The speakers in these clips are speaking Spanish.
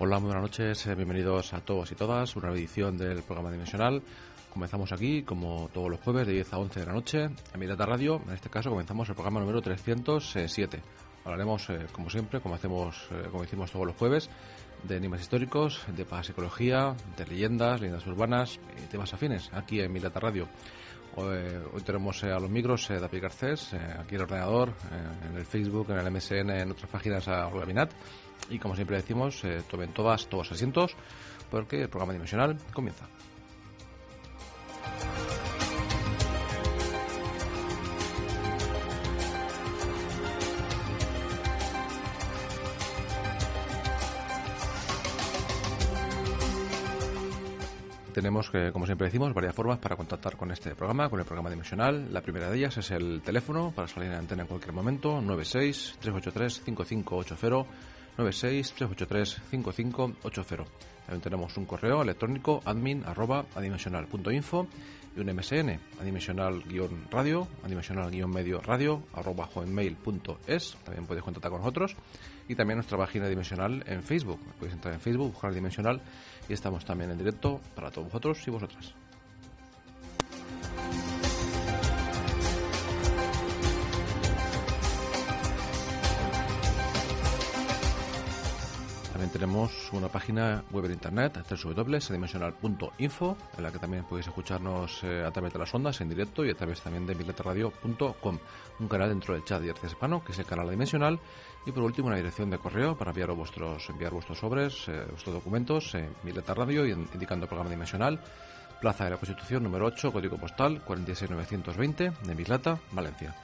Hola, muy buenas noches, bienvenidos a todos y todas, una edición del programa Dimensional. Comenzamos aquí, como todos los jueves, de 10 a 11 de la noche, en Mirata Radio. En este caso comenzamos el programa número 307. Hablaremos, como siempre, como hicimos todos los jueves, de enigmas históricos, de parapsicología, de leyendas urbanas y temas afines, aquí en Mirata Radio. Hoy tenemos a los micros David Garcés, aquí en el ordenador, en el Facebook, en el MSN, en otras páginas a Olga Minat. Y como siempre decimos, tomen todos asientos, porque el programa Dimensional comienza. Tenemos, como siempre decimos, varias formas para contactar con este programa, con el programa Dimensional. La primera de ellas es el teléfono para salir en antena en cualquier momento, 96-383-5580, 96-383-5580. También tenemos un correo electrónico admin@adimensional.info y un MSN, adimensional-radio, adimensional-medio radio, @hotmail.es. También podéis contactar con nosotros. Y también nuestra página Dimensional en Facebook. Podéis entrar en Facebook, buscar Dimensional y estamos también en directo para todos vosotros y vosotras. También tenemos una página web en internet, www.dimensional.info, en la que también podéis escucharnos a través de las ondas en directo y a través también de miletaradio.com, un canal dentro del chat de Arcía Hispano, que es el canal Dimensional, y por último una dirección de correo para enviar vuestros sobres, vuestros documentos, Mileta Radio, indicando programa Dimensional, Plaza de la Constitución número 8, código postal 46920 de Mislata, Valencia.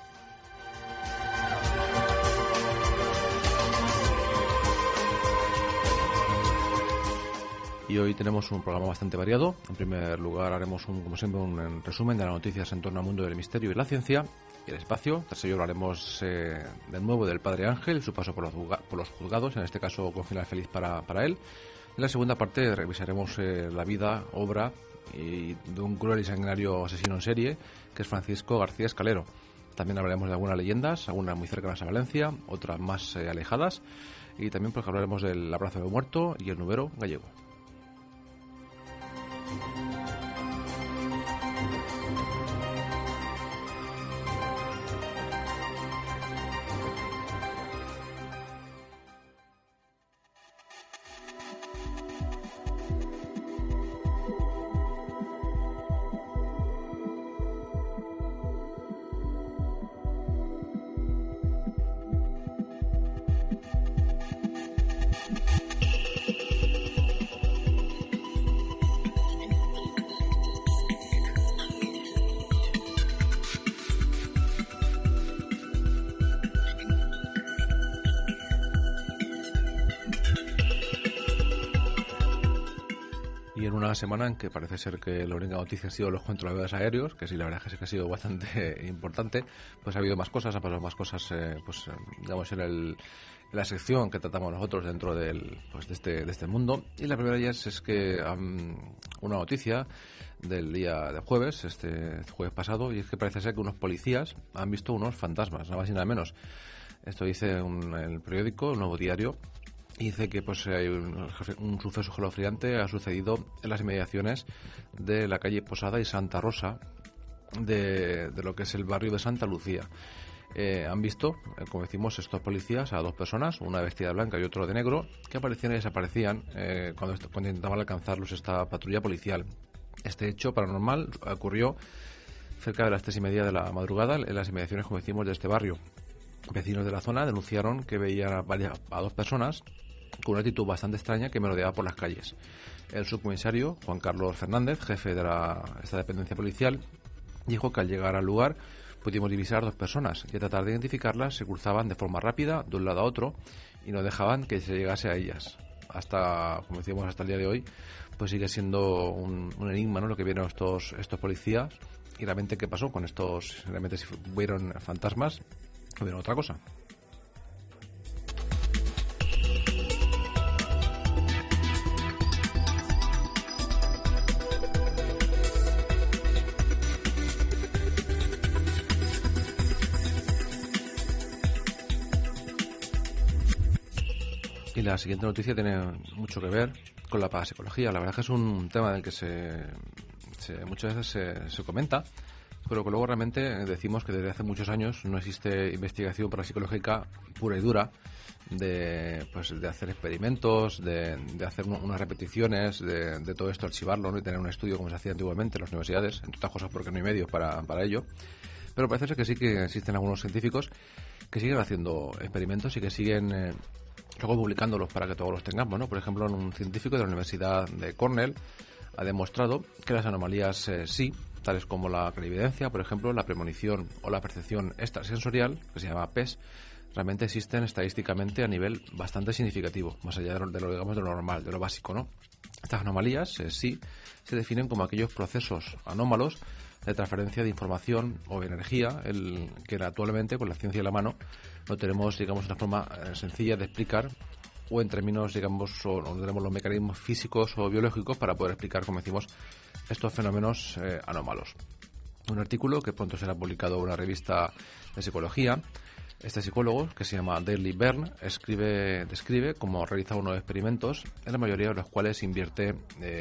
Y hoy tenemos un programa bastante variado. En primer lugar haremos, como siempre, un resumen de las noticias en torno al mundo del misterio y la ciencia y el espacio. Tras ello hablaremos de nuevo del Padre Ángel y su paso por los juzgados, en este caso con final feliz para él. En la segunda parte revisaremos la vida, obra de un cruel y sanguinario asesino en serie, que es Francisco García Escalero. También hablaremos de algunas leyendas, algunas muy cercanas a Valencia, otras más alejadas, y también porque hablaremos del abrazo del muerto y el nubero gallego. Una semana en que parece ser que la única noticia ha sido los controladores aéreos, que sí, la verdad es que ha sido bastante importante. Pues ha habido más cosas, ha pasado más cosas, digamos, en la sección que tratamos nosotros dentro de este mundo. Y la primera de ellas es que una noticia del día de jueves, este jueves pasado, y es que parece ser que unos policías han visto unos fantasmas, nada más y nada menos. Esto dice el periódico, el Nuevo Diario. Y dice que hay un suceso escalofriante ha sucedido en las inmediaciones de la calle Posada y Santa Rosa de lo que es el barrio de Santa Lucía. Han visto, como decimos, estos policías a dos personas, una vestida de blanca y otro de negro, que aparecían y desaparecían cuando intentaban alcanzarlos esta patrulla policial. Este hecho paranormal ocurrió cerca de las 3:30 de la madrugada en las inmediaciones, como decimos, de este barrio. Vecinos de la zona denunciaron que veían a dos personas con una actitud bastante extraña que merodeaba por las calles. El subcomisario Juan Carlos Fernández, jefe de esta dependencia policial, dijo que al llegar al lugar pudimos divisar dos personas y al tratar de identificarlas se cruzaban de forma rápida de un lado a otro y no dejaban que se llegase a ellas. Como decíamos, hasta el día de hoy, pues sigue siendo un enigma, ¿no?, lo que vieron estos policías y realmente qué pasó con estos, realmente si vieron fantasmas o vieron otra cosa. Y Y la siguiente noticia tiene mucho que ver con la parapsicología. La verdad es que es un tema del que muchas veces se comenta, pero que luego realmente decimos que desde hace muchos años no existe investigación parapsicológica pura y dura de hacer experimentos, de hacer unas repeticiones, de todo esto, archivarlo, ¿no? Y tener un estudio como se hacía antiguamente en las universidades, entre otras cosas porque no hay medios para ello. Pero parece ser que sí que existen algunos científicos que siguen haciendo experimentos y que siguen luego publicándolos para que todos los tengamos, ¿no? Por ejemplo, un científico de la Universidad de Cornell ha demostrado que las anomalías sí, tales como la clarividencia, por ejemplo, la premonición o la percepción extrasensorial, que se llama PES, realmente existen estadísticamente a nivel bastante significativo, más allá de lo normal, de lo básico, ¿no? Estas anomalías sí se definen como aquellos procesos anómalos de transferencia de información o de energía, que actualmente, con la ciencia en la mano, no tenemos, digamos, una forma sencilla de explicar, o en términos, digamos, o no tenemos los mecanismos físicos o biológicos para poder explicar, como decimos, estos fenómenos anómalos. Un artículo que pronto será publicado en una revista de psicología. Este psicólogo, que se llama Dale Byrne, describe cómo realiza unos experimentos, en la mayoría de los cuales invierte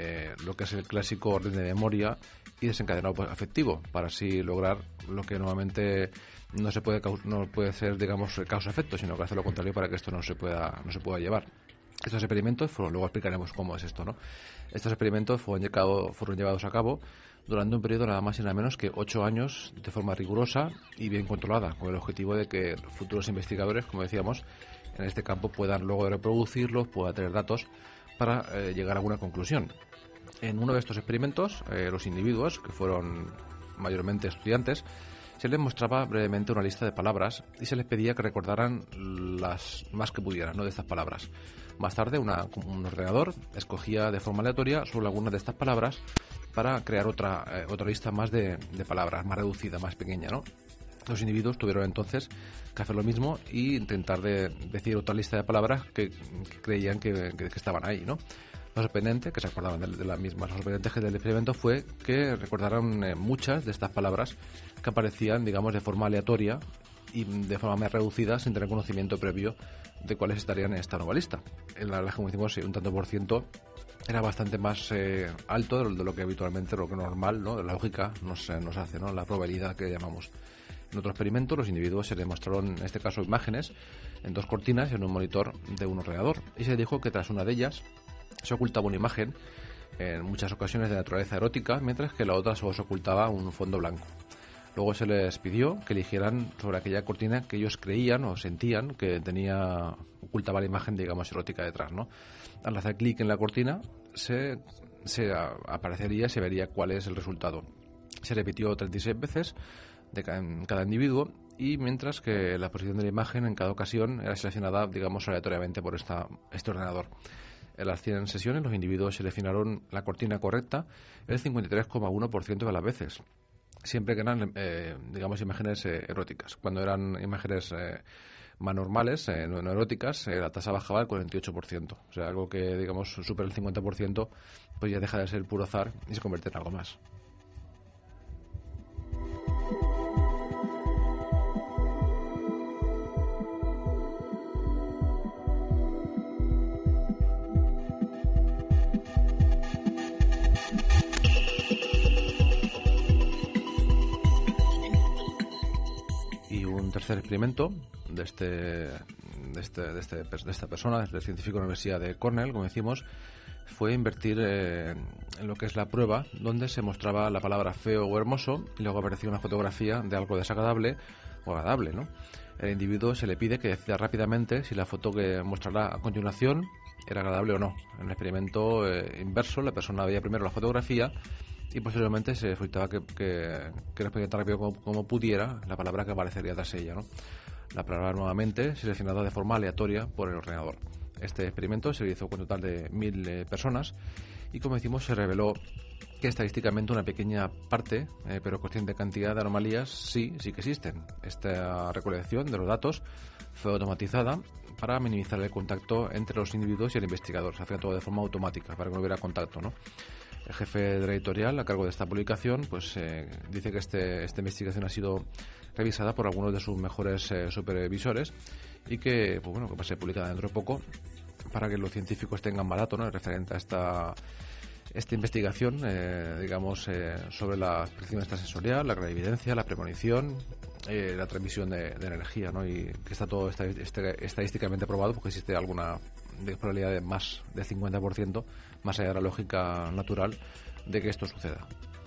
lo que es el clásico orden de memoria y desencadenado afectivo, para así lograr lo que normalmente no puede ser, digamos, causa-efecto, sino que hace lo contrario para que esto no se pueda llevar. Estos experimentos luego explicaremos cómo es esto, ¿no? Estos experimentos fueron llevados a cabo durante un periodo nada más y nada menos que 8 años de forma rigurosa y bien controlada, con el objetivo de que los futuros investigadores, como decíamos, en este campo puedan luego reproducirlos, puedan tener datos para llegar a alguna conclusión. En uno de estos experimentos, los individuos, que fueron mayormente estudiantes, se les mostraba brevemente una lista de palabras y se les pedía que recordaran las más que pudieran, ¿no?, de estas palabras. Más tarde, un ordenador escogía de forma aleatoria solo algunas de estas palabras para crear otra lista más de palabras, más reducida, más pequeña, ¿no? Los individuos tuvieron entonces que hacer lo mismo e intentar decir otra lista de palabras que creían que estaban ahí, ¿no? Lo sorprendente, que se acordaban de las mismas, lo sorprendente del experimento fue que recordaran muchas de estas palabras que aparecían, digamos, de forma aleatoria y de forma más reducida, sin tener conocimiento previo de cuáles estarían en esta nueva lista. En la verdad, como decimos, un tanto por ciento era bastante más alto de lo que habitualmente, lo que normal, ¿no?, la lógica nos hace, ¿no?, la probabilidad que llamamos. En otro experimento, los individuos se les mostraron, en este caso, imágenes en 2 cortinas en un monitor de un ordenador y se dijo que tras una de ellas se ocultaba una imagen, en muchas ocasiones de naturaleza erótica, mientras que la otra solo se ocultaba un fondo blanco. Luego se les pidió que eligieran sobre aquella cortina que ellos creían o sentían que ocultaba la imagen, digamos, erótica detrás, ¿no? Al hacer clic en la cortina se aparecería, se vería cuál es el resultado. Se repitió 36 veces en cada individuo, y mientras que la posición de la imagen en cada ocasión era seleccionada, digamos, aleatoriamente por este ordenador. En las 100 sesiones los individuos seleccionaron la cortina correcta el 53,1% de las veces, siempre que eran, digamos, imágenes eróticas. Cuando eran imágenes más normales, no eróticas, la tasa bajaba al 48%. O sea, algo que, digamos, supera el 50%, pues ya deja de ser puro azar y se convierte en algo más. Un tercer experimento de esta persona, del científico de la Universidad de Cornell, como decimos, fue invertir en lo que es la prueba, donde se mostraba la palabra feo o hermoso y luego aparecía una fotografía de algo desagradable o agradable, ¿no? El individuo se le pide que decida rápidamente si la foto que mostrará a continuación era agradable o no. En el experimento inverso, la persona veía primero la fotografía y posteriormente se solicitaba que respondiera tan rápido como pudiera la palabra que aparecería tras ella, ¿no? La palabra nuevamente seleccionada de forma aleatoria por el ordenador. Este experimento se realizó con un total de 1.000 personas y, como decimos, se reveló que estadísticamente una pequeña parte, pero consciente cantidad de anomalías sí que existen. Esta recolección de los datos fue automatizada para minimizar el contacto entre los individuos y el investigador. Se hacía todo de forma automática para que no hubiera contacto, ¿no? El jefe de la editorial a cargo de esta publicación pues dice que esta investigación ha sido revisada por algunos de sus mejores supervisores y que, pues bueno, que va a ser publicada dentro de poco para que los científicos tengan más datos, ¿no?, referente a esta investigación, sobre la percepción extrasensorial, la clarividencia, la premonición, la transmisión de energía, ¿no? Y que está todo estadísticamente probado, porque existe alguna probabilidad de más del 50%, más allá de la lógica natural, de que esto suceda.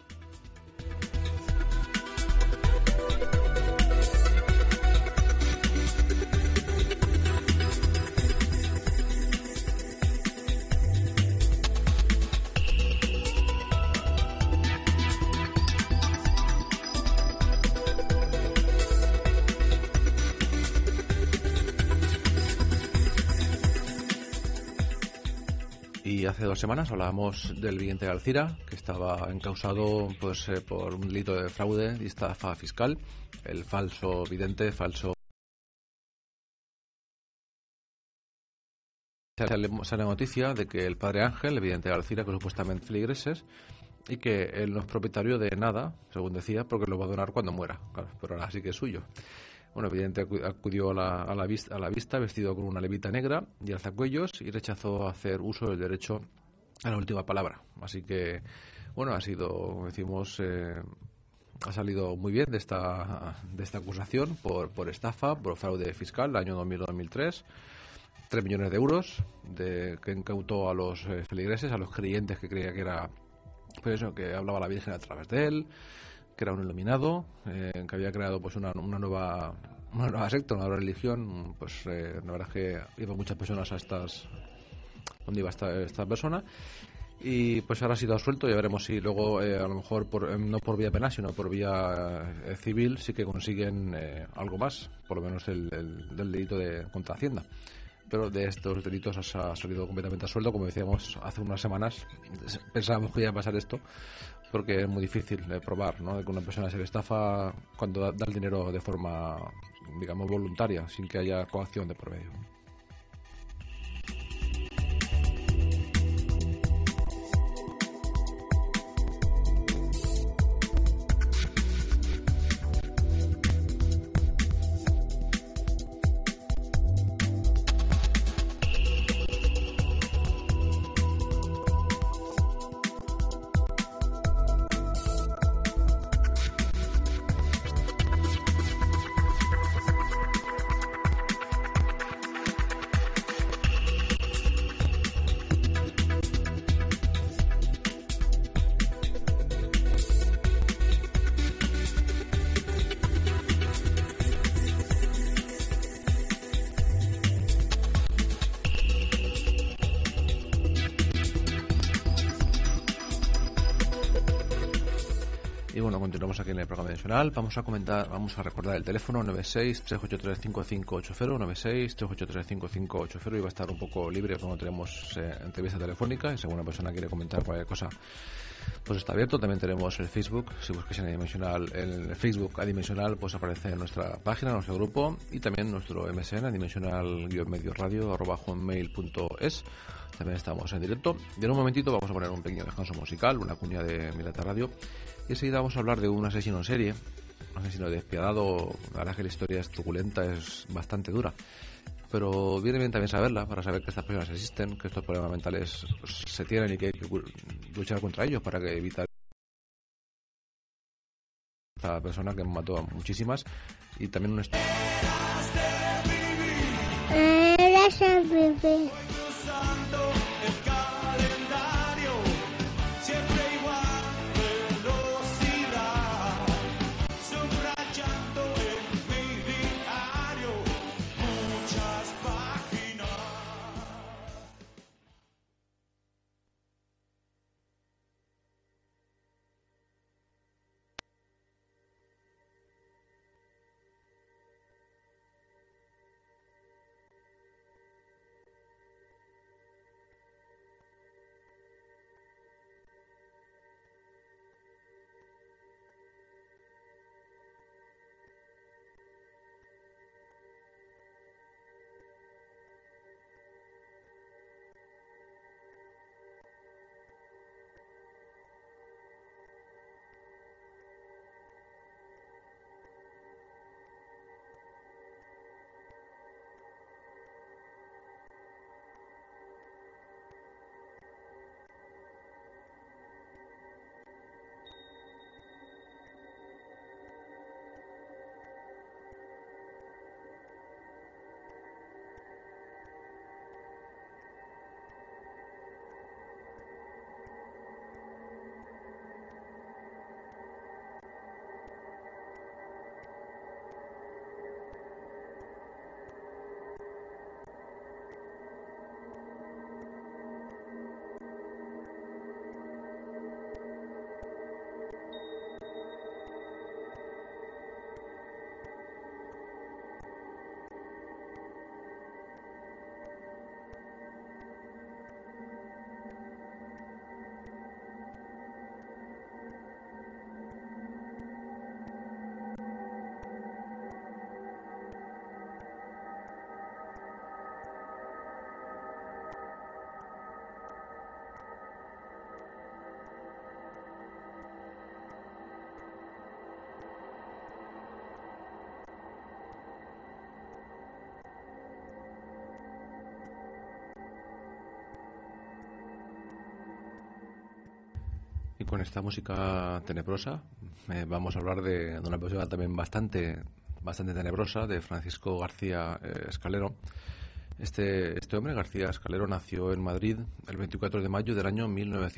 Y hace 2 semanas hablábamos del vidente de Alcira, que estaba encausado por un delito de fraude y estafa fiscal. El falso vidente, sale noticia de que el padre Ángel, el vidente de Alcira, que supuestamente feligreses, y que él no es propietario de nada, según decía, porque lo va a donar cuando muera. Claro, pero ahora sí que es suyo. Bueno, el vidente acudió a la vista vestido con una levita negra y alzacuellos, y rechazó hacer uso del derecho a la última palabra. Así que, bueno, ha sido, como decimos, ha salido muy bien de esta acusación por estafa, por fraude fiscal, el año 2000-2003. 3 millones de euros que incautó a los feligreses, a los creyentes que creía que era, pues eso, que hablaba la Virgen a través de él, que era un iluminado, que había creado pues una nueva secta, una nueva religión. Pues la verdad es que iban muchas personas donde iba esta persona, y pues ahora ha sido absuelto. Ya veremos si luego a lo mejor no por vía penal, sino por vía civil, sí que consiguen algo más, por lo menos del delito contra Hacienda. Pero de estos delitos ha salido completamente absuelto. Como decíamos hace unas semanas, pensábamos que iba a pasar esto, porque es muy difícil de probar, ¿no?, de que una persona se le estafa cuando da el dinero de forma, digamos, voluntaria, sin que haya coacción de por medio. Y bueno, continuamos aquí en el programa dimensional. Vamos a recordar el teléfono 96-383-5580, 96-383-5580, y va a estar un poco libre cuando tenemos entrevista telefónica, y si alguna persona quiere comentar cualquier cosa, pues está abierto. También tenemos el Facebook. Si buscáis en el Facebook Adimensional, pues aparece en nuestra página, en nuestro grupo, y también nuestro MSN, adimensional-medioradio@hotmail.es. También estamos en directo. Y en un momentito vamos a poner un pequeño descanso musical, una cuña de Milata Radio, y enseguida vamos a hablar de un asesino en serie, un asesino despiadado. La verdad es que la historia es truculenta, es bastante dura, pero viene bien también saberla, para saber que estas personas existen, que estos problemas mentales se tienen, y que hay que luchar contra ellos para que evitar esta persona que mató a muchísimas. Y también un con esta música tenebrosa vamos a hablar de una persona también bastante tenebrosa, de Francisco García Escalero. Este hombre, García Escalero, nació en Madrid el 24 de mayo del año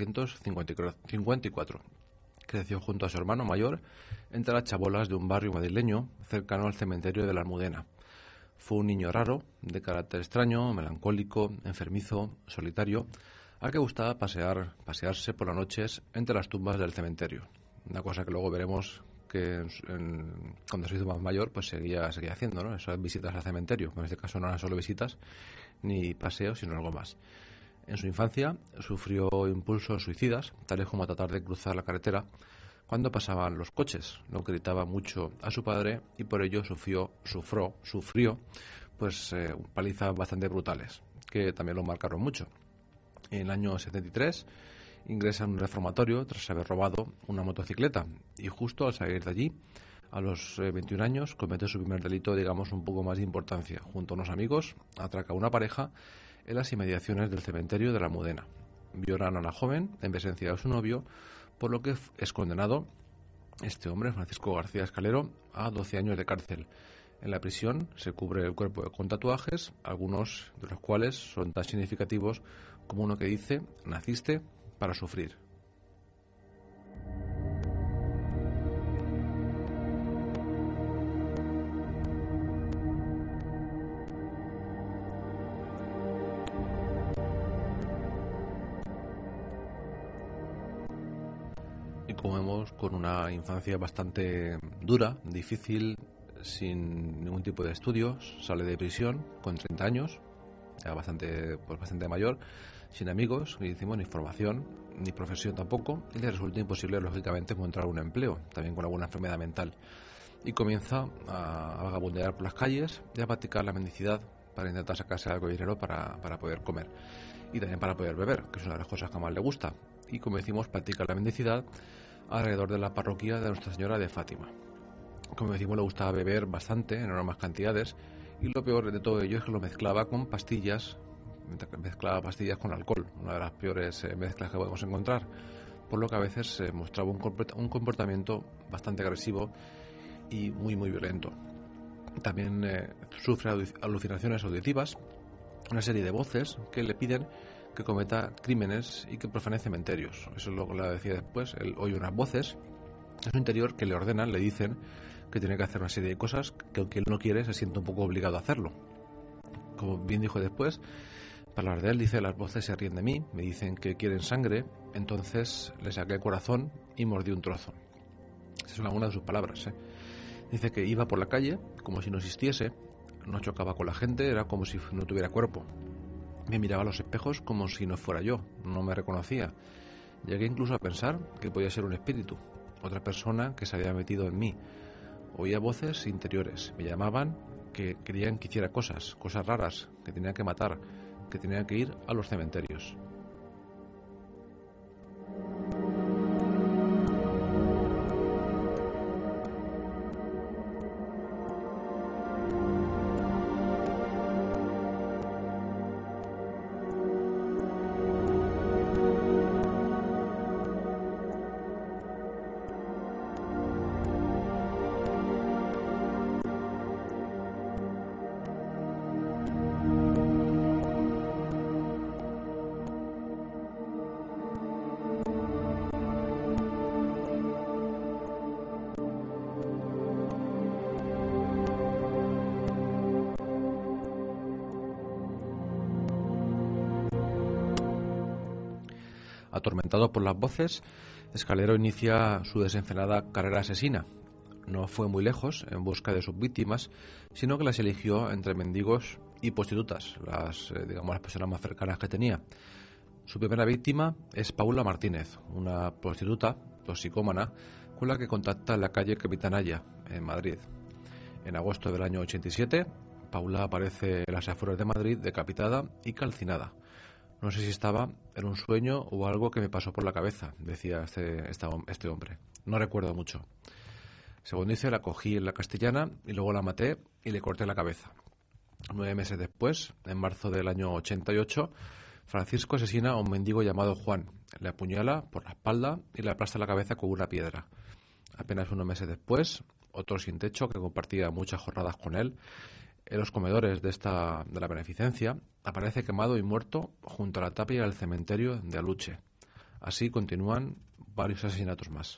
1954. Creció junto a su hermano mayor entre las chabolas de un barrio madrileño cercano al cementerio de la Almudena. Fue un niño raro, de carácter extraño, melancólico, enfermizo, solitario, al que gustaba pasearse por las noches entre las tumbas del cementerio. Una cosa que luego veremos que cuando se hizo más mayor, pues seguía haciendo, ¿no? Esas visitas al cementerio. En este caso no eran solo visitas ni paseos, sino algo más. En su infancia sufrió impulsos suicidas, tales como tratar de cruzar la carretera cuando pasaban los coches. Lo gritaba mucho a su padre y por ello sufrió pues palizas bastante brutales, que también lo marcaron mucho. En el año 73 ingresa en un reformatorio tras haber robado una motocicleta y justo al salir de allí, a los 21 años, comete su primer delito, digamos, un poco más de importancia. Junto a unos amigos, atraca a una pareja en las inmediaciones del cementerio de la Almudena. Violan a la joven en presencia de su novio, por lo que es condenado este hombre, Francisco García Escalero, a 12 años de cárcel. En la prisión se cubre el cuerpo con tatuajes, algunos de los cuales son tan significativos como uno que dice: naciste para sufrir. Y como vemos, con una infancia bastante dura, difícil, sin ningún tipo de estudios, sale de prisión con 30 años, ya bastante mayor, sin amigos, ni formación, ni profesión tampoco, y le resulta imposible, lógicamente, encontrar un empleo, también con alguna enfermedad mental. Y comienza a vagabundear por las calles y a practicar la mendicidad para intentar sacarse algo de dinero para poder comer y también para poder beber, que es una de las cosas que más le gusta. Y como decimos, practica la mendicidad alrededor de la parroquia de Nuestra Señora de Fátima. Como decimos, le gustaba beber bastante, en enormes cantidades, y lo peor de todo ello es que lo mezclaba con pastillas, con alcohol, una de las peores mezclas que podemos encontrar, por lo que a veces mostraba un comportamiento bastante agresivo y muy violento. También sufre alucinaciones auditivas, una serie de voces que le piden que cometa crímenes y que profane cementerios. Eso es lo que le decía después. Él oye unas voces en su interior que le ordenan, le dicen que tiene que hacer una serie de cosas que, aunque él no quiere, se siente un poco obligado a hacerlo. Como bien dijo después, para hablar de él, dice: las voces se ríen de mí, me dicen que quieren sangre, entonces le saqué el corazón y mordí un trozo. Esas son algunas de sus palabras. Dice que iba por la calle como si no existiese, no chocaba con la gente, era como si no tuviera cuerpo. Me miraba a los espejos como si no fuera yo, no me reconocía. Llegué incluso a pensar que podía ser un espíritu, otra persona que se había metido en mí. Oía voces interiores, me llamaban, que querían que hiciera cosas raras, que tenía que matar, que tenía que ir a los cementerios. Atormentado por las voces, Escalero inicia su desenfrenada carrera asesina. No fue muy lejos en busca de sus víctimas, sino que las eligió entre mendigos y prostitutas, las personas más cercanas que tenía. Su primera víctima es Paula Martínez, una prostituta toxicómana con la que contacta en la calle Capitanaya, en Madrid. En agosto del año 87, Paula aparece en las afueras de Madrid decapitada y calcinada. No sé si estaba en un sueño o algo que me pasó por la cabeza, decía este hombre. No recuerdo mucho. Según dice, la cogí en la Castellana y luego la maté y le corté la cabeza. 9 meses después, en marzo del año 88, Francisco asesina a un mendigo llamado Juan, Le apuñala por la espalda y le aplasta la cabeza con una piedra. Apenas unos meses después, otro sin techo que compartía muchas jornadas con él, en los comedores de la beneficencia, aparece quemado y muerto junto a la tapia del cementerio de Aluche. Así continúan varios asesinatos más.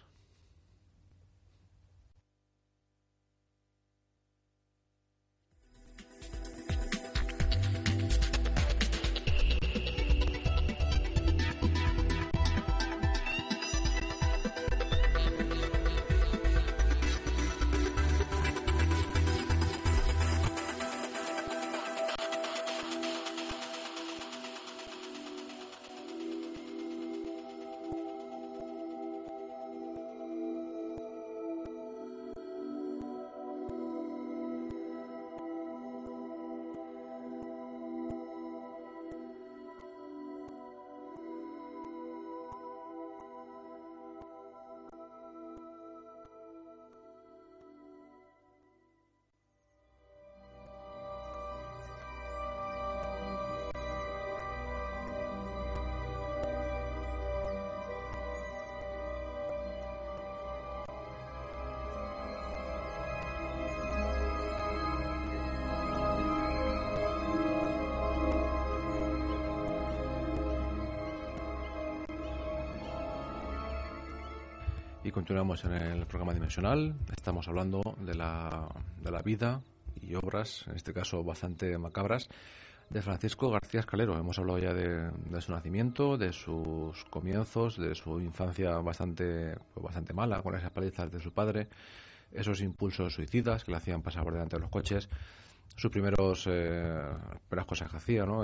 Y continuamos en el programa dimensional. Estamos hablando de la vida y obras, en este caso bastante macabras, de Francisco García Escalero. Hemos hablado ya de su nacimiento, de sus comienzos, de su infancia bastante mala, con esas palizas de su padre, esos impulsos suicidas que le hacían pasar por delante de los coches, sus primeras cosas que hacía, ¿no?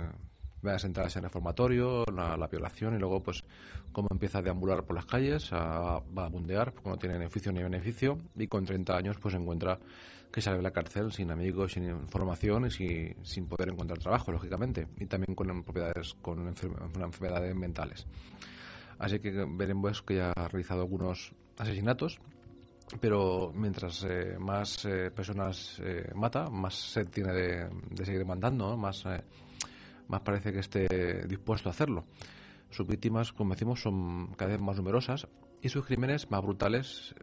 Las entradas en reformatorio, la violación, y luego pues cómo empieza a deambular por las calles, va a bundear porque no tiene beneficio ni beneficio, y con 30 años pues encuentra que sale de la cárcel sin amigos, sin información y sin poder encontrar trabajo, lógicamente, y también con enfermedades mentales. Así que veremos que ya ha realizado algunos asesinatos, pero mientras más personas mata, más sed tiene de seguir mandando, ¿no? Más parece que esté dispuesto a hacerlo. Sus víctimas, como decimos, son cada vez más numerosas y sus crímenes más brutales,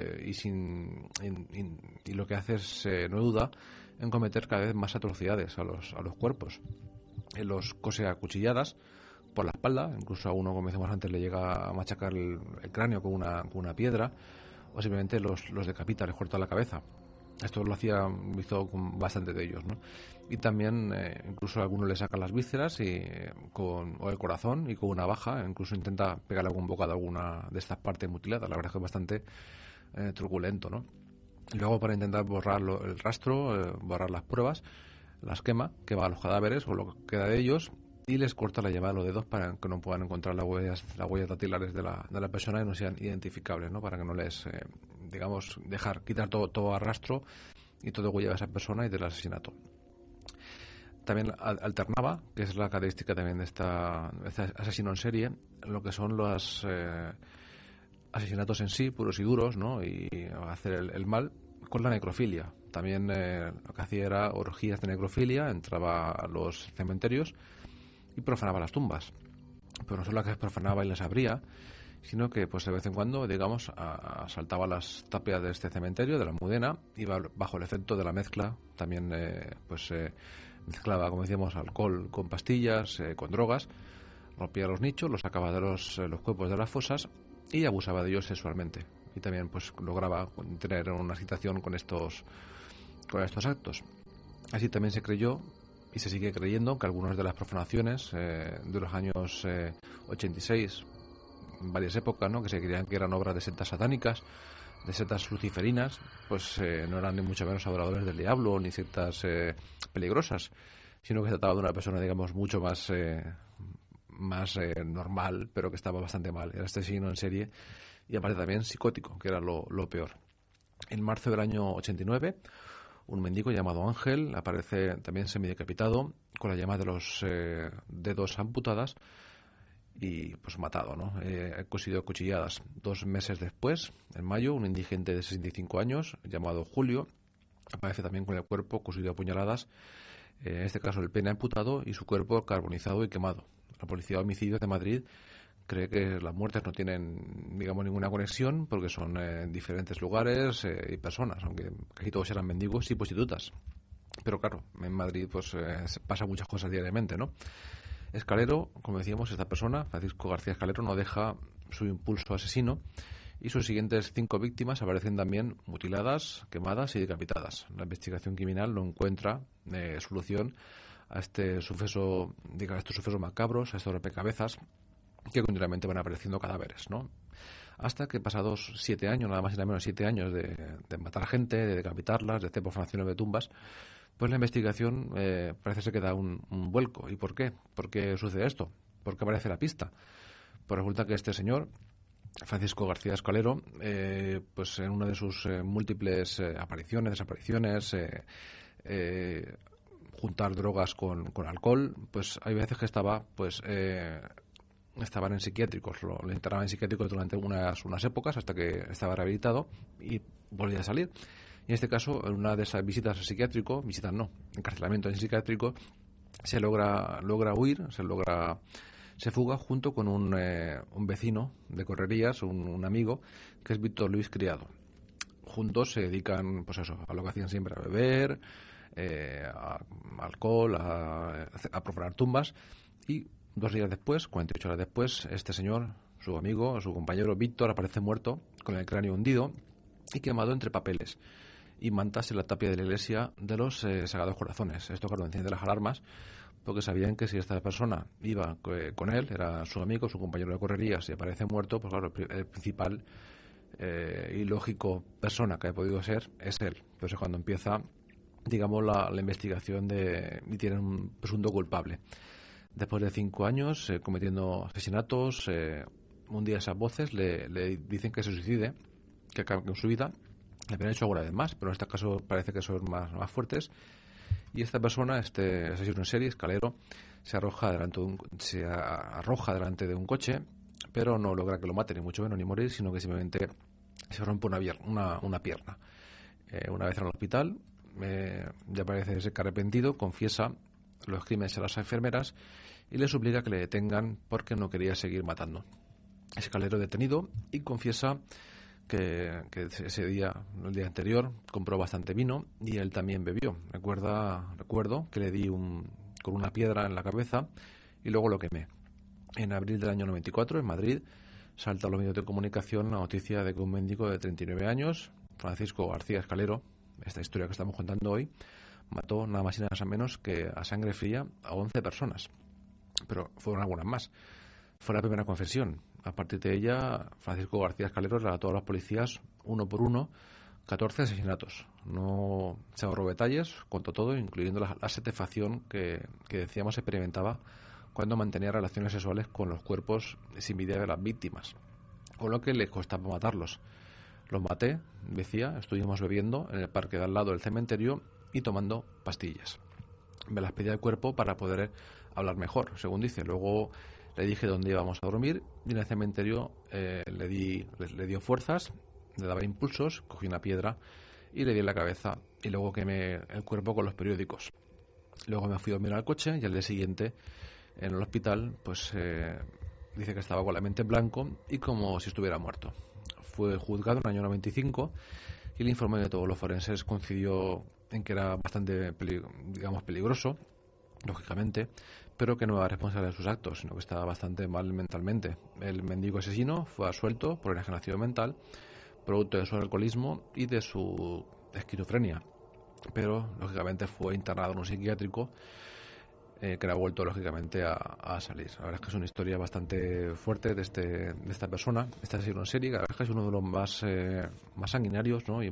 y lo que hace es, no duda, en cometer cada vez más atrocidades a los cuerpos. Los cose a cuchilladas por la espalda, incluso a uno, como decíamos antes, le llega a machacar el cráneo con una piedra, o simplemente los decapita, les corta la cabeza. Esto lo hizo con bastante de ellos, ¿no? Y también incluso a algunos le sacan las vísceras o el corazón, y con una baja incluso intenta pegarle algún bocado a alguna de estas partes mutiladas. La verdad es que es bastante truculento, ¿no? Y luego, para intentar borrar el rastro, borrar las pruebas, las quema a los cadáveres o lo que queda de ellos, y les corta la yema de los dedos para que no puedan encontrar las huellas dactilares de la persona y no sean identificables, ¿no? Para que no les, quitar todo arrastro y todo huella de esa persona y del asesinato. También alternaba, que es la característica también de este asesino en serie, lo que son los asesinatos en sí, puros y duros, ¿no? Y hacer el mal con la necrofilia. También lo que hacía era orgías de necrofilia, entraba a los cementerios y profanaba las tumbas. Pero no solo que profanaba y las abría, sino que pues de vez en cuando, digamos, asaltaba las tapias de este cementerio, de la Almudena, iba bajo el efecto de la mezcla, también mezclaba, como decíamos, alcohol con pastillas, con drogas, rompía los nichos, los sacaba de los cuerpos de las fosas y abusaba de ellos sexualmente. Y también pues lograba tener una excitación con estos actos. Así también se creyó y se sigue creyendo que algunas de las profanaciones de los años 86, en varias épocas, ¿no?, que se creían que eran obras de sectas satánicas, de sectas luciferinas, pues no eran ni mucho menos adoradores del diablo ni sectas peligrosas, sino que se trataba de una persona, digamos, mucho más normal, pero que estaba bastante mal. Era este asesino en serie y aparte también psicótico, que era lo peor. En marzo del año 89, un mendigo llamado Ángel aparece también semidecapitado, con la yema de los dedos amputadas y pues matado, ¿no? Cosido a cuchilladas. 2 meses después, en mayo, un indigente de 65 años llamado Julio aparece también con el cuerpo cosido a puñaladas, en este caso el pene amputado y su cuerpo carbonizado y quemado. La policía de homicidios de Madrid cree que las muertes no tienen, digamos, ninguna conexión porque son en diferentes lugares y personas, aunque casi todos eran mendigos y prostitutas. Pero claro, en Madrid pues pasan muchas cosas diariamente, ¿no? Escalero, como decíamos, esta persona, Francisco García Escalero, no deja su impulso asesino y sus siguientes 5 víctimas aparecen también mutiladas, quemadas y decapitadas. La investigación criminal no encuentra solución a este suceso, a estos sucesos macabros, a estos rompecabezas que continuamente van apareciendo cadáveres, ¿no? Hasta que pasados 7 años, nada más y nada menos 7 años de matar gente, de decapitarlas, de hacer profanaciones de tumbas, pues la investigación parece ser que da un vuelco. ¿Y por qué? ¿Por qué sucede esto? ¿Por qué aparece la pista? Pues resulta que este señor, Francisco García Escalero, pues en una de sus múltiples desapariciones, juntar drogas con alcohol, pues hay veces que estaban en psiquiátricos, lo internaban en psiquiátricos durante unas épocas hasta que estaba rehabilitado y volvía a salir. Y en este caso, en una de esas visitas al psiquiátrico, encarcelamiento en psiquiátrico, se logra huir, se fuga junto con un vecino de Correrías, un amigo, que es Víctor Luis Criado. Juntos se dedican, pues eso, a lo que hacían siempre, a beber, a alcohol, a profanar tumbas, y 2 días después, 48 horas después, este señor, su amigo, su compañero Víctor, aparece muerto, con el cráneo hundido y quemado entre papeles y mantas en la tapia de la iglesia de los Sagrados Corazones. Esto, claro, enciende las alarmas, porque sabían que si esta persona iba con él, era su amigo, su compañero de correrías, y aparece muerto, pues claro, el principal y lógico persona que ha podido ser es él. Entonces, cuando empieza, digamos, la investigación y tienen un presunto culpable. Después de 5 años cometiendo asesinatos, un día esas voces le dicen que se suicide, que acabe con su vida. Le habían hecho alguna vez más, pero en este caso parece que son más fuertes. Y esta persona, este asesino en serie, Escalero, se arroja delante de un coche, pero no logra que lo mate, ni mucho menos, ni morir, sino que simplemente se rompe una pierna. Una vez en el hospital, ya parece ser que arrepentido, confiesa los crímenes a las enfermeras y les obliga a que le detengan porque no quería seguir matando. Escalero detenido y confiesa que ese día, el día anterior, compró bastante vino y él también bebió. Recuerdo que le di con una piedra en la cabeza y luego lo quemé. En abril del año 94, en Madrid, salta a los medios de comunicación la noticia de que un mendigo de 39 años, Francisco García Escalero, esta historia que estamos contando hoy, mató nada más y nada menos que a sangre fría a 11 personas. Pero fueron algunas más. Fue la primera confesión. A partir de ella, Francisco García Escalero relató a los policías, uno por uno, 14 asesinatos. No se ahorró detalles, contó todo, incluyendo la satisfacción que decíamos experimentaba cuando mantenía relaciones sexuales con los cuerpos sin vida de las víctimas, con lo que le costaba matarlos. Los maté, decía, estuvimos bebiendo en el parque de al lado del cementerio y tomando pastillas. Me las pedía el cuerpo para poder hablar mejor, según dice. Luego le dije dónde íbamos a dormir y en el cementerio le dio fuerzas, le daba impulsos, cogí una piedra y le di en la cabeza y luego quemé el cuerpo con los periódicos. Luego me fui a dormir al coche y al día siguiente en el hospital pues dice que estaba con la mente en blanco y como si estuviera muerto. Fue juzgado en el año 95 y el informe de todos los forenses coincidió en que era bastante peligroso, lógicamente, pero que no era responsable de sus actos, sino que estaba bastante mal mentalmente. El mendigo asesino fue absuelto por enajenación mental, producto de su alcoholismo y de su esquizofrenia, pero lógicamente fue internado en un psiquiátrico que le ha vuelto lógicamente a salir. La verdad es que es una historia bastante fuerte de esta persona, este asesino en serie. La verdad es que es uno de los más sanguinarios, ¿no? Y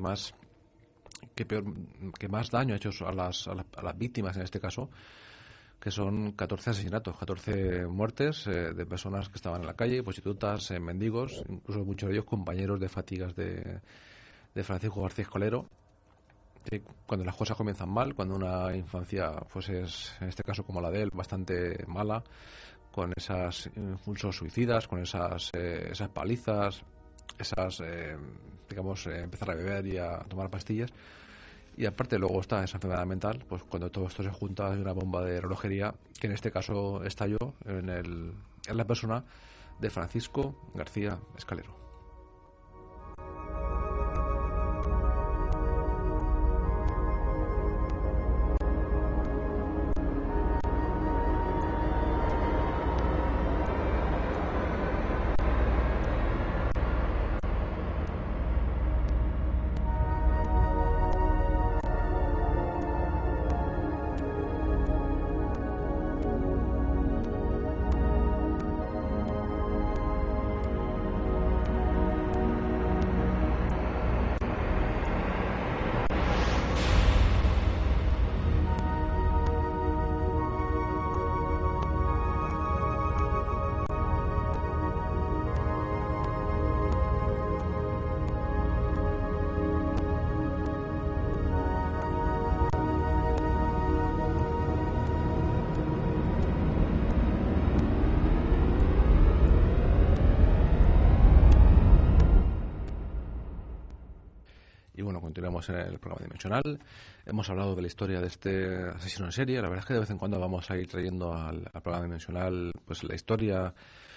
que más daño ha hecho a las víctimas en este caso, que son 14 asesinatos, 14 muertes de personas que estaban en la calle, prostitutas, mendigos, incluso muchos de ellos compañeros de fatigas de Francisco García Escalero. Cuando las cosas comienzan mal, cuando una infancia pues es, en este caso como la de él, bastante mala, con esos impulsos suicidas, con esas palizas, empezar a beber y a tomar pastillas. Y aparte luego está esa enfermedad mental, pues cuando todo esto se junta hay una bomba de relojería que en este caso estalló en la persona de Francisco García Escalero. Y bueno, continuamos en el programa dimensional. Hemos hablado de la historia de este asesino en serie. La verdad es que de vez en cuando vamos a ir trayendo al programa dimensional pues la historia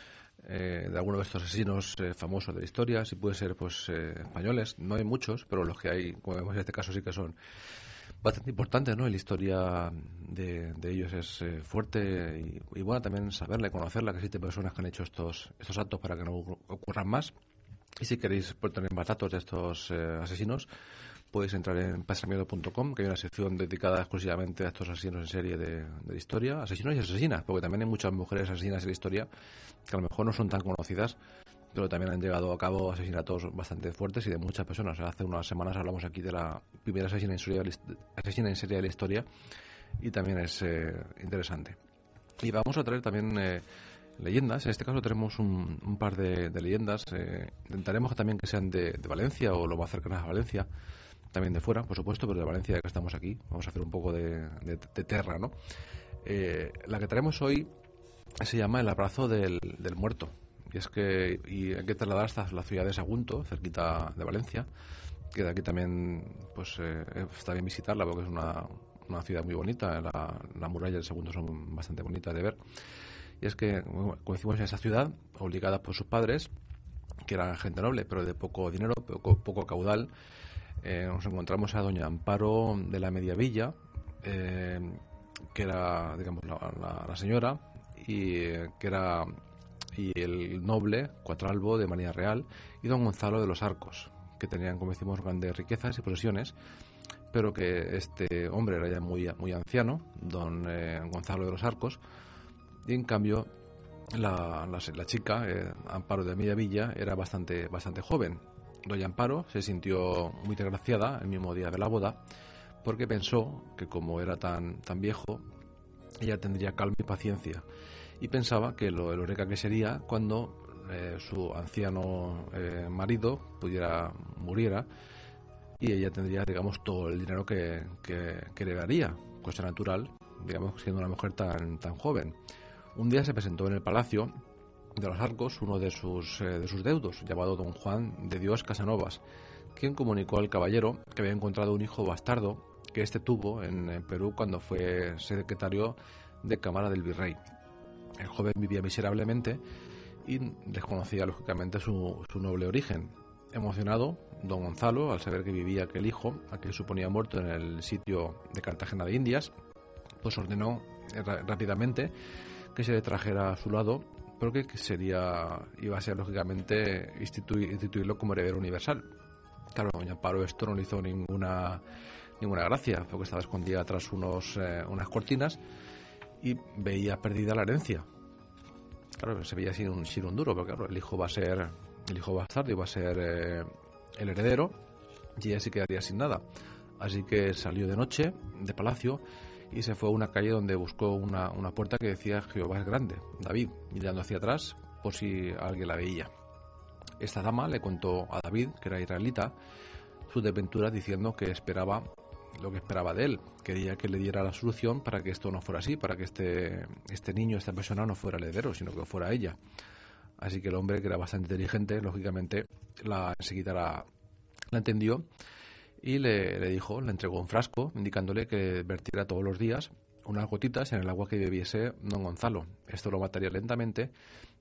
de alguno de estos asesinos famosos de la historia. Si puede ser pues españoles. No hay muchos, pero los que hay, como vemos en este caso, sí que son bastante importantes, ¿no? Y la historia de ellos es fuerte y bueno, también saberla y conocerla, que existen personas que han hecho estos actos para que no ocurran más. Y si queréis tener más datos de estos asesinos, podéis entrar en pasarmiedo.com, que hay una sección dedicada exclusivamente a estos asesinos en serie de la historia, asesinos y asesinas, porque también hay muchas mujeres asesinas en la historia que a lo mejor no son tan conocidas, pero también han llevado a cabo asesinatos bastante fuertes y de muchas personas. Hace unas semanas hablamos aquí de la primera asesina en serie de la historia y también es interesante. Y vamos a traer también leyendas. En este caso tenemos un par de leyendas. Intentaremos también que sean de Valencia o lo más cercanas a Valencia, también de fuera, por supuesto, pero de Valencia, ya que estamos aquí, vamos a hacer un poco de tierra, ¿no? La que traemos hoy se llama El abrazo del muerto. Y es que hay que trasladar hasta la ciudad de Sagunto, cerquita de Valencia, que de aquí también pues está bien visitarla porque es una ciudad muy bonita. La muralla del Sagunto son bastante bonitas de ver. Y es que, como decimos, en esa ciudad, obligada por sus padres, que eran gente noble, pero de poco dinero, poco caudal, nos encontramos a doña Amparo de la Mediavilla, que era, digamos, la señora, y el noble Cuatralbo de María Real, y don Gonzalo de los Arcos, que tenían, como decimos, grandes riquezas y posesiones, pero que este hombre era ya muy anciano, don Gonzalo de los Arcos. Y en cambio la chica, Amparo de Mediavilla, era bastante joven. Doña Amparo se sintió muy desgraciada el mismo día de la boda, porque pensó que como era tan viejo, ella tendría calma y paciencia, y pensaba que lo eureka que sería cuando su anciano marido muriera, y ella tendría, digamos, todo el dinero que heredaría, cosa natural, digamos, siendo una mujer tan joven. Un día se presentó en el palacio de los Arcos uno de sus deudos, llamado don Juan de Dios Casanovas, quien comunicó al caballero que había encontrado un hijo bastardo que éste tuvo en Perú cuando fue secretario de Cámara del Virrey. El joven vivía miserablemente y desconocía lógicamente su noble origen. Emocionado, don Gonzalo, al saber que vivía aquel hijo, aquel suponía muerto en el sitio de Cartagena de Indias, pues ordenó rápidamente que se le trajera a su lado, porque iba a ser lógicamente instituirlo como heredero universal. Claro, doña Amparo esto no le hizo ninguna gracia, porque estaba escondida tras unas cortinas y veía perdida la herencia. Claro, se veía sin un duro, porque claro, el hijo bastardo iba a ser el heredero y ella se quedaría sin nada. Así que salió de noche de palacio y se fue a una calle donde buscó una puerta que decía Jehová es grande, David, mirando hacia atrás por si alguien la veía. Esta dama le contó a David, que era israelita, su desventura, diciendo que esperaba lo que esperaba de él. Quería que le diera la solución para que esto no fuera así, para que este niño, esta persona no fuera heredero, sino que fuera ella. Así que el hombre, que era bastante inteligente, lógicamente enseguida la entendió y le entregó un frasco, indicándole que vertiera todos los días unas gotitas en el agua que bebiese don Gonzalo. Esto lo mataría lentamente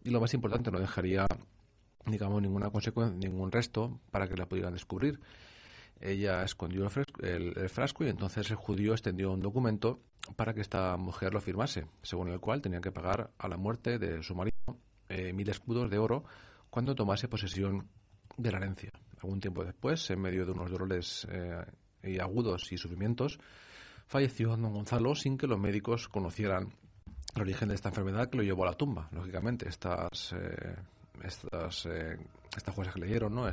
y lo más importante, no dejaría, digamos, ninguna consecuencia, ningún resto para que la pudieran descubrir. Ella escondió el frasco y entonces el judío extendió un documento para que esta mujer lo firmase, según el cual tenía que pagar a la muerte de su marido 1000 escudos de oro cuando tomase posesión de la herencia. Algún tiempo después, en medio de unos dolores agudos y sufrimientos, falleció don Gonzalo sin que los médicos conocieran el origen de esta enfermedad que lo llevó a la tumba. Lógicamente, estas cosas que le dieron, ¿no?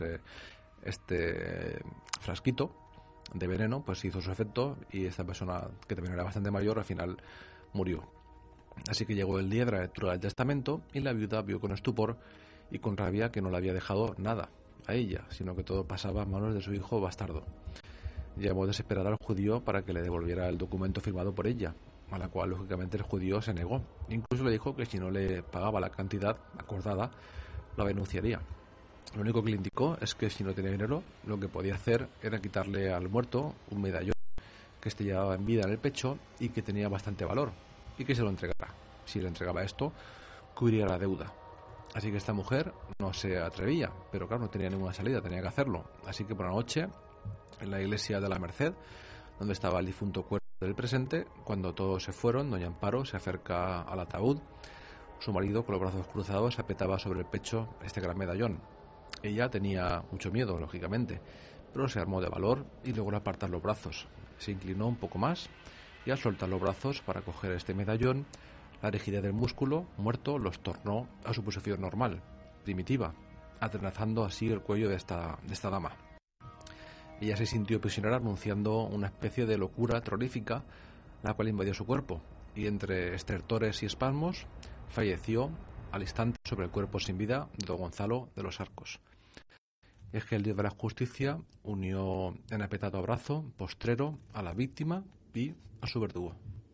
Este frasquito de veneno, pues hizo su efecto y esta persona, que también era bastante mayor, al final murió. Así que llegó el día de la lectura del testamento y la viuda vio con estupor y con rabia que no le había dejado nada a ella, sino que todo pasaba a manos de su hijo bastardo. Llamó desesperada al judío para que le devolviera el documento firmado por ella, a la cual lógicamente el judío se negó. Incluso le dijo que si no le pagaba la cantidad acordada, la denunciaría. Lo único que le indicó es que si no tenía dinero, lo que podía hacer era quitarle al muerto un medallón que este llevaba en vida en el pecho y que tenía bastante valor, y que se lo entregara. Si le entregaba esto, cubriría la deuda. Así que esta mujer no se atrevía, pero claro, no tenía ninguna salida, tenía que hacerlo. Así que por la noche, en la iglesia de la Merced, donde estaba el difunto cuerpo del presente, cuando todos se fueron, doña Amparo se acerca al ataúd. Su marido, con los brazos cruzados, apretaba sobre el pecho este gran medallón. Ella tenía mucho miedo, lógicamente, pero se armó de valor y logró apartar los brazos. Se inclinó un poco más y al soltar los brazos para coger este medallón, la rigidez del músculo muerto los tornó a su posición normal, primitiva, atenazando así el cuello de esta dama. Ella se sintió prisionera anunciando una especie de locura terrorífica, la cual invadió su cuerpo, y entre estertores y espasmos falleció al instante sobre el cuerpo sin vida de don Gonzalo de los Arcos. Es que el Dios de la justicia unió en apretado abrazo postrero a la víctima y a su verdugo.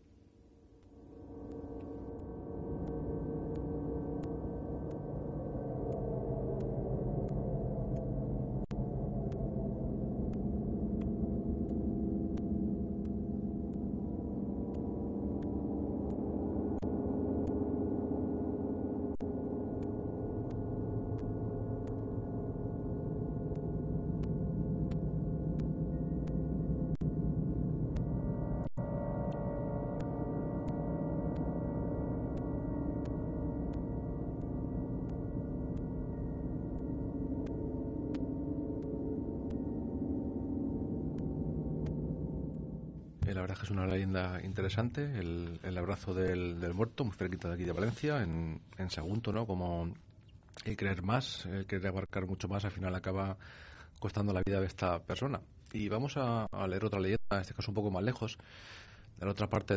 La verdad es que es una leyenda interesante, el abrazo del muerto, muy cerquita de aquí de Valencia, en Sagunto, ¿no? Como el querer más, el querer abarcar mucho más, al final acaba costando la vida de esta persona. Y vamos a leer otra leyenda, en este caso un poco más lejos, de la otra parte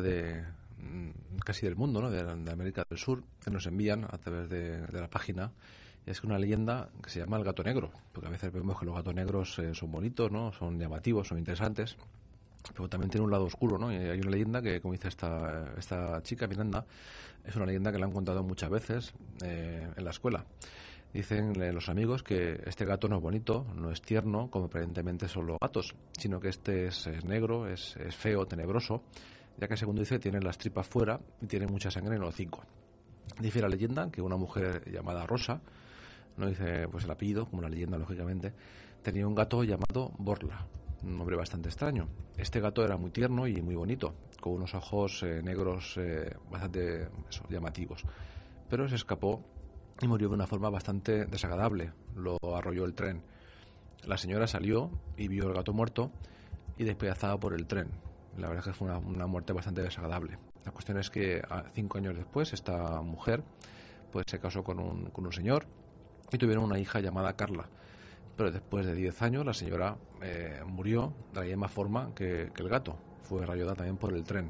casi del mundo, ¿no? De América del Sur, que nos envían a través de la página. Es una leyenda que se llama el gato negro, porque a veces vemos que los gatos negros son bonitos, ¿no? Son llamativos, son interesantes, pero también tiene un lado oscuro, ¿no? Y hay una leyenda que, como dice esta chica, Miranda, es una leyenda que la han contado muchas veces en la escuela. Dicen los amigos que este gato no es bonito, no es tierno, como aparentemente son los gatos, sino que este es negro, es feo, tenebroso, ya que, según dice, tiene las tripas fuera y tiene mucha sangre en el hocico. Dice la leyenda que una mujer llamada Rosa, no dice pues el apellido, como la leyenda, lógicamente, tenía un gato llamado Borla, un nombre bastante extraño. Este gato era muy tierno y muy bonito, con unos ojos negros bastante llamativos, pero se escapó y murió de una forma bastante desagradable. Lo arrolló el tren. La señora salió y vio al gato muerto y despedazado por el tren. La verdad es que fue una muerte bastante desagradable. La cuestión es que 5 años después esta mujer pues se casó con un señor y tuvieron una hija llamada Carla. Pero después de 10 años la señora murió de la misma forma que el gato. Fue arrollada también por el tren.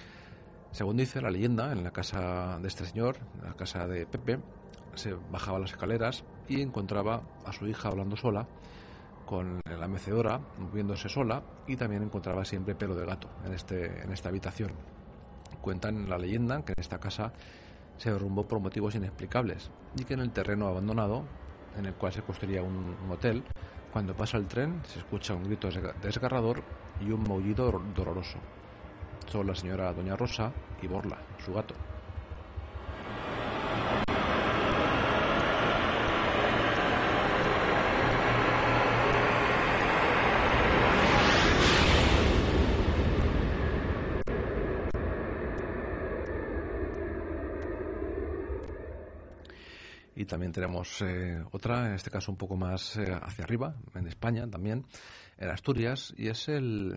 Según dice la leyenda, en la casa de este señor, en la casa de Pepe, se bajaba las escaleras y encontraba a su hija hablando sola, con la mecedora, moviéndose sola, y también encontraba siempre pelo de gato en esta habitación. Cuentan la leyenda que en esta casa se derrumbó por motivos inexplicables y que en el terreno abandonado, en el cual se construía un hotel, cuando pasa el tren se escucha un grito desgarrador y un maullido doloroso. Son la señora Doña Rosa y Borla, su gato. también tenemos otra, en este caso un poco más hacia arriba, en España también, en Asturias, y es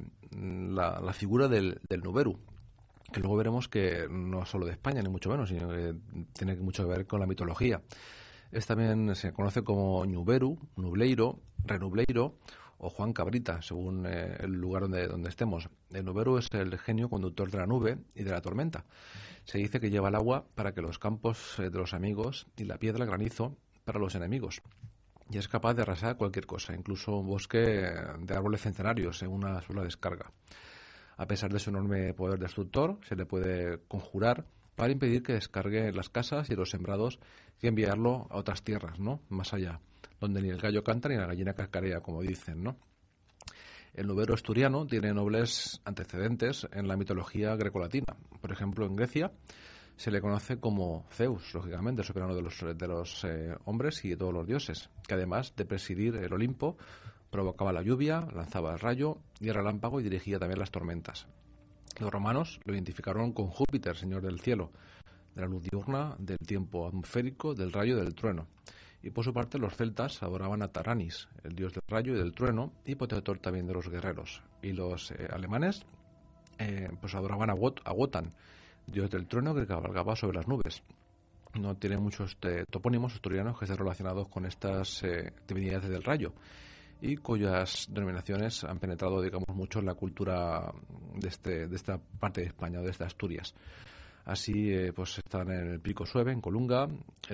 la figura del nuberu, que luego veremos que no es solo de España, ni mucho menos, sino que tiene mucho que ver con la mitología. También se conoce como ñuberu, nubleiro, renubleiro o Juan Cabrita, según el lugar donde estemos. El nuberu es el genio conductor de la nube y de la tormenta. Se dice que lleva el agua para que los campos de los amigos y la piedra granizo para los enemigos. Y es capaz de arrasar cualquier cosa, incluso un bosque de árboles centenarios en una sola descarga. A pesar de su enorme poder destructor, se le puede conjurar para impedir que descargue las casas y los sembrados y enviarlo a otras tierras, ¿no? Más allá, donde ni el gallo canta ni la gallina cascarea, como dicen, ¿no? El nuberu asturiano tiene nobles antecedentes en la mitología grecolatina. Por ejemplo, en Grecia se le conoce como Zeus, lógicamente, el soberano de los hombres y de todos los dioses, que además de presidir el Olimpo, provocaba la lluvia, lanzaba el rayo y el relámpago y dirigía también las tormentas. Los romanos lo identificaron con Júpiter, señor del cielo, de la luz diurna, del tiempo atmosférico, del rayo y del trueno. Y por su parte los celtas adoraban a Taranis, el dios del rayo y del trueno y protector también de los guerreros. Y los alemanes pues adoraban a Wotan, dios del trueno que cabalgaba sobre las nubes. No tiene muchos topónimos asturianos que estén relacionados con estas divinidades del rayo y cuyas denominaciones han penetrado, digamos, mucho en la cultura de esta parte de España, de esta Asturias. Así, pues están en el Pico Sueve, en Colunga,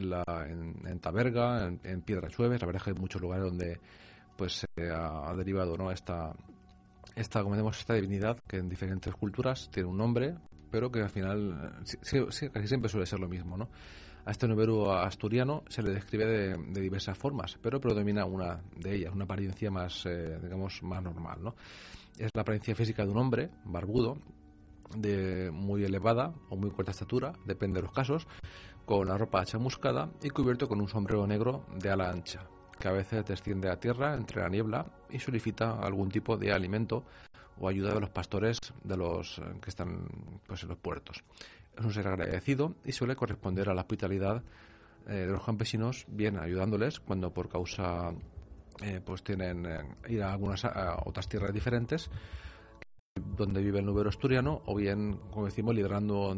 en Taberga, en Piedra Sueve. La verdad es que hay muchos lugares donde pues ha derivado, ¿no?, esta divinidad que en diferentes culturas tiene un nombre, pero que al final casi siempre suele ser lo mismo, ¿no? A este nuberu asturiano se le describe de diversas formas, pero predomina una de ellas, una apariencia más, digamos, más normal, ¿no? Es la apariencia física de un hombre barbudo, de muy elevada o muy corta estatura, depende de los casos, con la ropa chamuscada y cubierto con un sombrero negro de ala ancha, que a veces desciende a tierra entre la niebla y solicita algún tipo de alimento o ayuda de los pastores de los que están pues en los puertos. Es un ser agradecido y suele corresponder a la hospitalidad de los campesinos, bien ayudándoles cuando por causa pues tienen ir a otras tierras diferentes donde vive el nuberu asturiano, o bien, como decimos, librando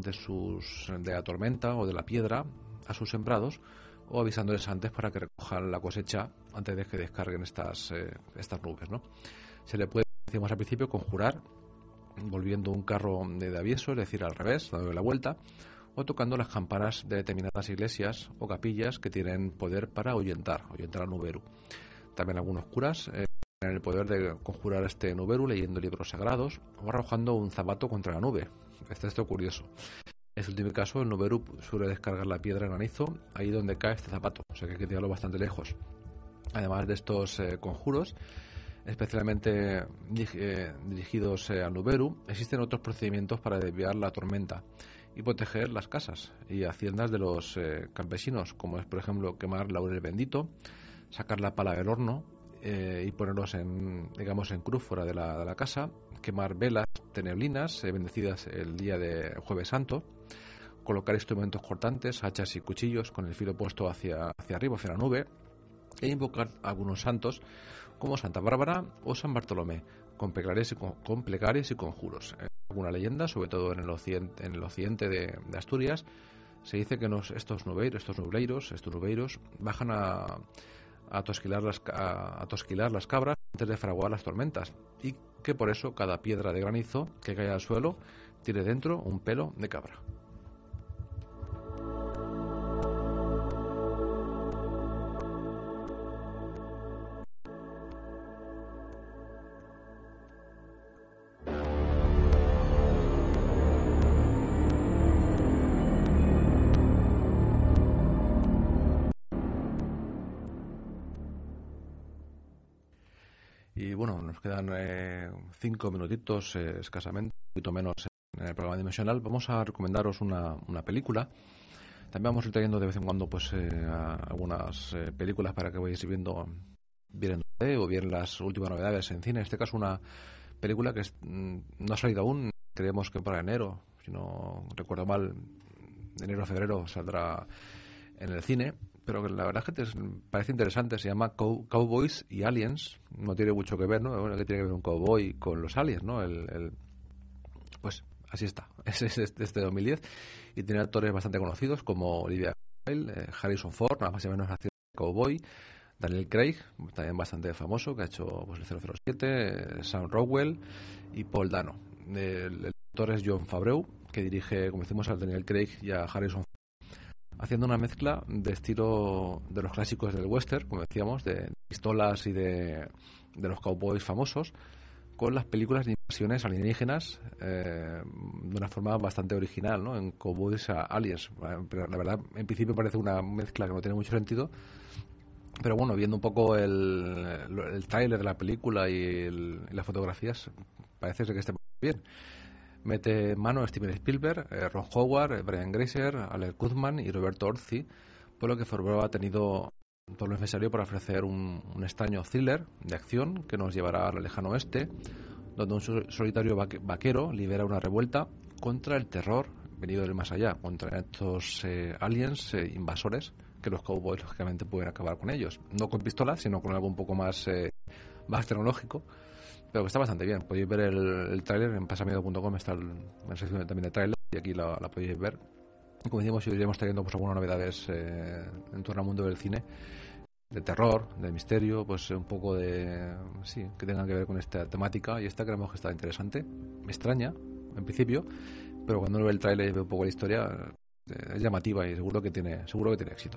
de la tormenta o de la piedra a sus sembrados, o avisándoles antes para que recojan la cosecha antes de que descarguen estas nubes, ¿no? Se le puede, decíamos al principio, conjurar volviendo un carro de avieso, es decir, al revés, dando la vuelta, o tocando las campanas de determinadas iglesias o capillas que tienen poder para ahuyentar al nuberu. También algunos curas tienen el poder de conjurar este nuberu leyendo libros sagrados o arrojando un zapato contra la nube. Esto es curioso. En este último caso, el nuberu suele descargar la piedra en granizo ahí donde cae este zapato, o sea que hay que tirarlo bastante lejos. Además de estos conjuros, especialmente dirigidos al nuberu, existen otros procedimientos para desviar la tormenta y proteger las casas y haciendas de los campesinos, como es, por ejemplo, quemar laurel bendito, sacar la pala del horno y ponerlos en cruz fuera de la casa, quemar velas teneblinas bendecidas el día de Jueves Santo, colocar instrumentos cortantes, hachas y cuchillos con el filo puesto hacia arriba, hacia la nube, e invocar a algunos santos como Santa Bárbara o San Bartolomé, con plegarias y conjuros. En alguna leyenda, sobre todo en el occidente de Asturias, se dice que estos nubeiros bajan a tosquilar las cabras antes de fraguar las tormentas, y que por eso cada piedra de granizo que cae al suelo tiene dentro un pelo de cabra. Y bueno, nos quedan 5 minutitos escasamente, un poquito menos en el programa dimensional. Vamos a recomendaros una película. También vamos a ir trayendo de vez en cuando pues algunas películas para que vayáis viendo bien en DVD o bien las últimas novedades en cine. En este caso una película que no ha salido aún, creemos que para enero, si no recuerdo mal, enero o febrero saldrá en el cine, pero que la verdad es que parece interesante. Se llama Cowboys y Aliens. No tiene mucho que ver, ¿no? Bueno, que tiene que ver un cowboy con los aliens, ¿no? Pues así está. Es de 2010 y tiene actores bastante conocidos como Olivia Wilde, Harrison Ford, nada más y menos nació cowboy, Daniel Craig, también bastante famoso, que ha hecho pues, el 007, Sam Rockwell y Paul Dano. El actor es Jon Favreau, que dirige, como decimos, a Daniel Craig y a Harrison Ford, haciendo una mezcla de estilo de los clásicos del western, como decíamos, de pistolas y de los cowboys famosos, con las películas de invasiones alienígenas de una forma bastante original, ¿no? En Cowboys a Aliens. Pero la verdad, en principio parece una mezcla que no tiene mucho sentido, pero bueno, viendo un poco el tráiler de la película y las fotografías, parece ser que esté bien. Mete en mano a Steven Spielberg, Ron Howard, Brian Grazer, Alex Goodman y Roberto Orci, por lo que Favreau ha tenido todo lo necesario para ofrecer un extraño thriller de acción que nos llevará al lejano oeste, donde un solitario vaquero lidera una revuelta contra el terror venido del más allá, contra estos aliens invasores, que los cowboys lógicamente pueden acabar con ellos, no con pistolas, sino con algo un poco más tecnológico, pero que está bastante bien. Podéis ver el tráiler en pasamiedo.com, está la sección también de tráiler, y aquí la podéis ver. Como decimos, iremos trayendo pues algunas novedades en torno al mundo del cine, de terror, de misterio, pues un poco de sí, que tengan que ver con esta temática, y esta creemos que está interesante, me extraña en principio, pero cuando uno ve el tráiler y ve un poco la historia, es llamativa y seguro que tiene éxito.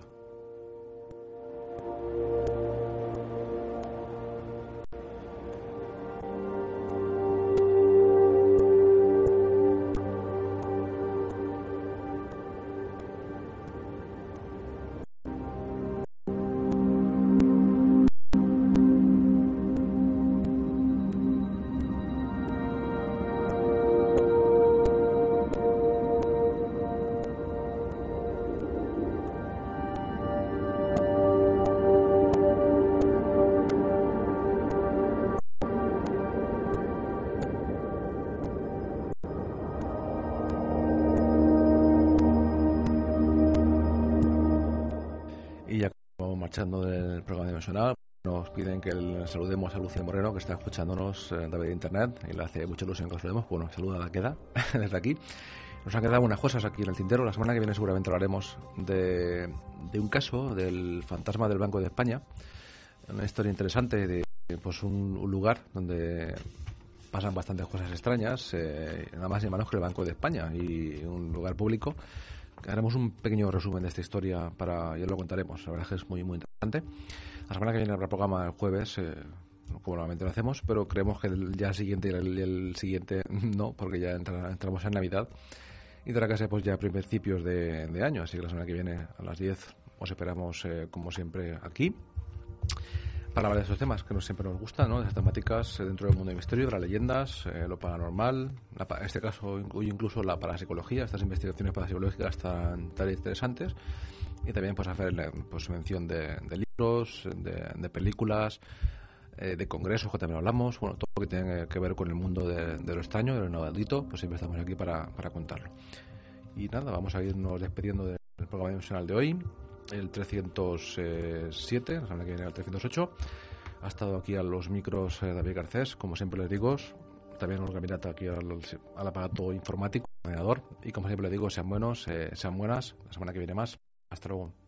Y ya como marchando del programa dimensional, nos piden que saludemos a Lucía Moreno, que está escuchándonos a través de internet, y le hace mucha ilusión que os saludemos. Bueno, saluda la queda desde aquí. Nos han quedado unas cosas aquí en el tintero. La semana que viene seguramente hablaremos de un caso del fantasma del Banco de España, una historia interesante de pues un lugar donde pasan bastantes cosas extrañas, nada más y menos que el Banco de España, y un lugar público. Haremos un pequeño resumen de esta historia ya lo contaremos. La verdad es que es muy muy interesante. La semana que viene habrá programa el jueves, como normalmente lo hacemos, pero creemos que el día siguiente y el siguiente no, porque ya entramos en Navidad y tendrá que ser pues ya principios de año, así que la semana que viene a las 10 os esperamos como siempre aquí para hablar de estos temas que siempre nos gustan, ¿no? De esas temáticas dentro del mundo del misterio, de las leyendas, lo paranormal, en este caso incluso la parapsicología. Estas investigaciones parapsicológicas tan interesantes, y también pues hacer pues mención de libros, de películas, de congresos que también hablamos, bueno, todo lo que tiene que ver con el mundo de lo extraño, de lo inaudito, pues siempre estamos aquí para contarlo. Y nada, vamos a irnos despidiendo del programa dimensional de hoy, el 307, la semana que viene el 308. Ha estado aquí a los micros David Garcés, como siempre les digo, también nos caminata aquí al aparato informático, al ordenador, y como siempre les digo, sean buenos, sean buenas, la semana que viene más. Hasta luego.